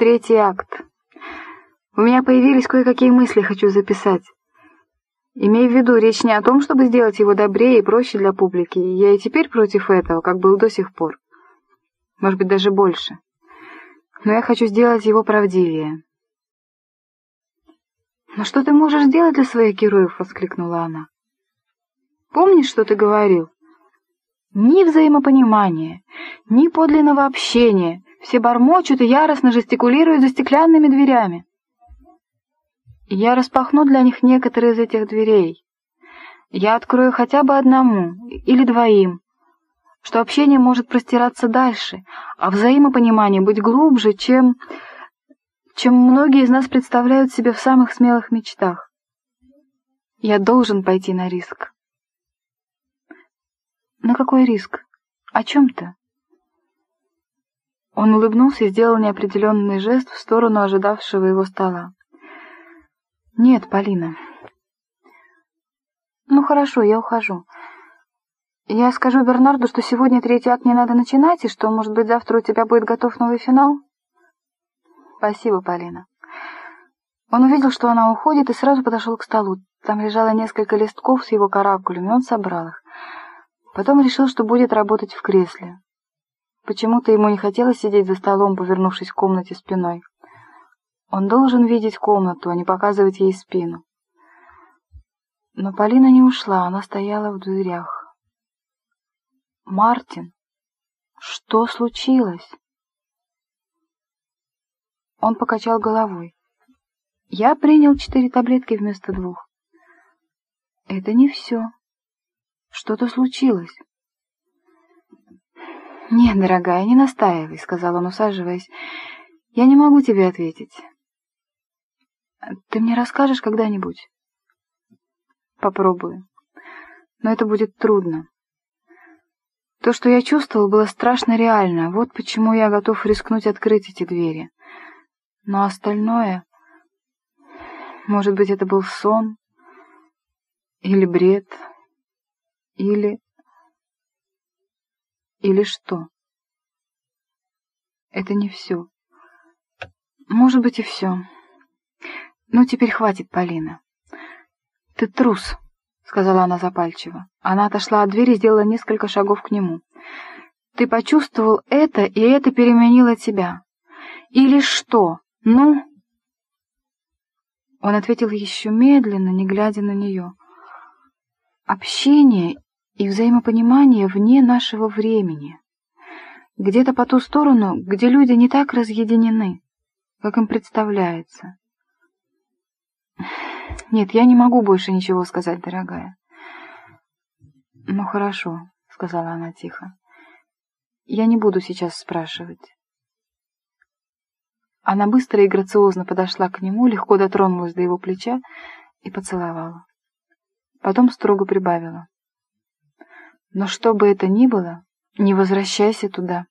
3-й акт. У меня появились кое-какие мысли, хочу записать. Имей в виду, речь не о том, чтобы сделать его добрее и проще для публики. Я и теперь против этого, как был до сих пор. Может быть, даже больше. Но я хочу сделать его правдивее. «Но что ты можешь сделать для своих героев?» — воскликнула она. «Помнишь, что ты говорил? Ни взаимопонимания, ни подлинного общения. Все бормочут и яростно жестикулируют за стеклянными дверями. И я распахну для них некоторые из этих дверей. Я открою хотя бы одному или двоим, что общение может простираться дальше, а взаимопонимание быть глубже, чем многие из нас представляют себе в самых смелых мечтах. Я должен пойти на риск». «На какой риск? О чем-то?» Он улыбнулся и сделал неопределенный жест в сторону ожидавшего его стола. «Нет, Полина». «Ну хорошо, я ухожу. Я скажу Бернарду, что сегодня 3-й акт не надо начинать, и что, может быть, завтра у тебя будет готов новый финал?» «Спасибо, Полина». Он увидел, что она уходит, и сразу подошел к столу. Там лежало несколько листков с его каракулями, он собрал их. Потом решил, что будет работать в кресле. Почему-то ему не хотелось сидеть за столом, повернувшись к комнате спиной. Он должен видеть комнату, а не показывать ей спину. Но Полина не ушла, она стояла в дверях. «Мартин, что случилось?» Он покачал головой. «Я принял 4 таблетки вместо 2. Это не все. Что-то случилось». «Нет, дорогая, не настаивай», — сказал он, усаживаясь. «Я не могу тебе ответить. Ты мне расскажешь когда-нибудь?» «Попробую. Но это будет трудно. То, что я чувствовал, было страшно реально. Вот почему я готов рискнуть открыть эти двери. Но остальное... Может быть, это был сон? Или бред? Или что? Это не все. Может быть, и все. Ну, теперь хватит, Полина. Ты трус», — сказала она запальчиво. Она отошла от двери и сделала несколько шагов к нему. «Ты почувствовал это, и это переменило тебя. Или что? Ну?» Он ответил еще медленно, не глядя на нее. «Общение и взаимопонимание вне нашего времени. Где-то по ту сторону, где люди не так разъединены, как им представляется. Нет, я не могу больше ничего сказать, дорогая». «Ну хорошо», — сказала она тихо. «Я не буду сейчас спрашивать». Она быстро и грациозно подошла к нему, легко дотронулась до его плеча и поцеловала. Потом строго прибавила: «Но что бы это ни было, не возвращайся туда».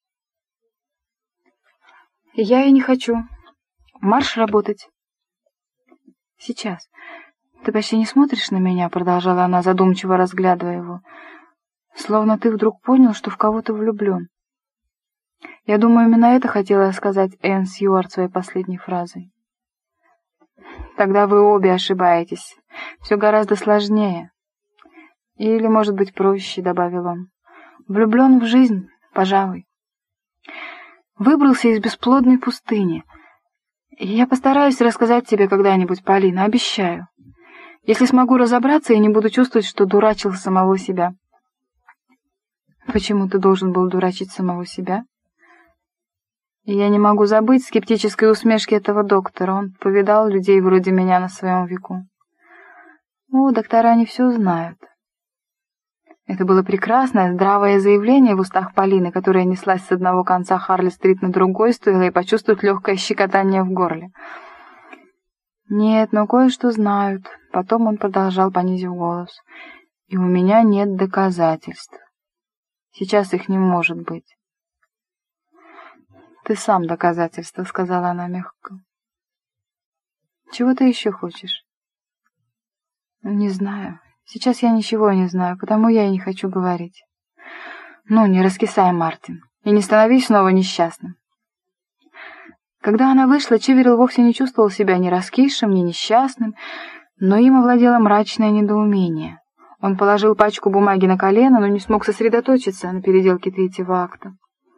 «Я и не хочу. Марш работать». «Сейчас. Ты почти не смотришь на меня», — продолжала она, задумчиво разглядывая его. «Словно ты вдруг понял, что в кого-то влюблен. Я думаю, именно это хотела сказать Энн Сьюарт своей последней фразой». «Тогда вы обе ошибаетесь. Все гораздо сложнее. Или, может быть, проще», — добавил он. «Влюблен в жизнь, пожалуй. Выбрался из бесплодной пустыни. И я постараюсь рассказать тебе когда-нибудь, Полина, обещаю. Если смогу разобраться и не буду чувствовать, что дурачил самого себя». «Почему ты должен был дурачить самого себя?» И я не могу забыть скептической усмешки этого доктора. Он повидал людей вроде меня на своем веку. «О, доктора не все знают». Это было прекрасное, здравое заявление в устах Полины, которая неслась с одного конца Харли-стрит на другой, стоило ей почувствовать легкое щекотание в горле. «Нет, но кое-что знают». Потом он продолжал, понизив голос. «И у меня нет доказательств. Сейчас их не может быть». «Ты сам доказательство», — сказала она мягко. «Чего ты еще хочешь?» «Не знаю. Сейчас я ничего не знаю, потому я и не хочу говорить». «Ну, не раскисай, Мартин, и не становись снова несчастным». Когда она вышла, Чиверил вовсе не чувствовал себя ни раскисшим, ни несчастным, но им овладело мрачное недоумение. Он положил пачку бумаги на колено, но не смог сосредоточиться на переделке третьего акта.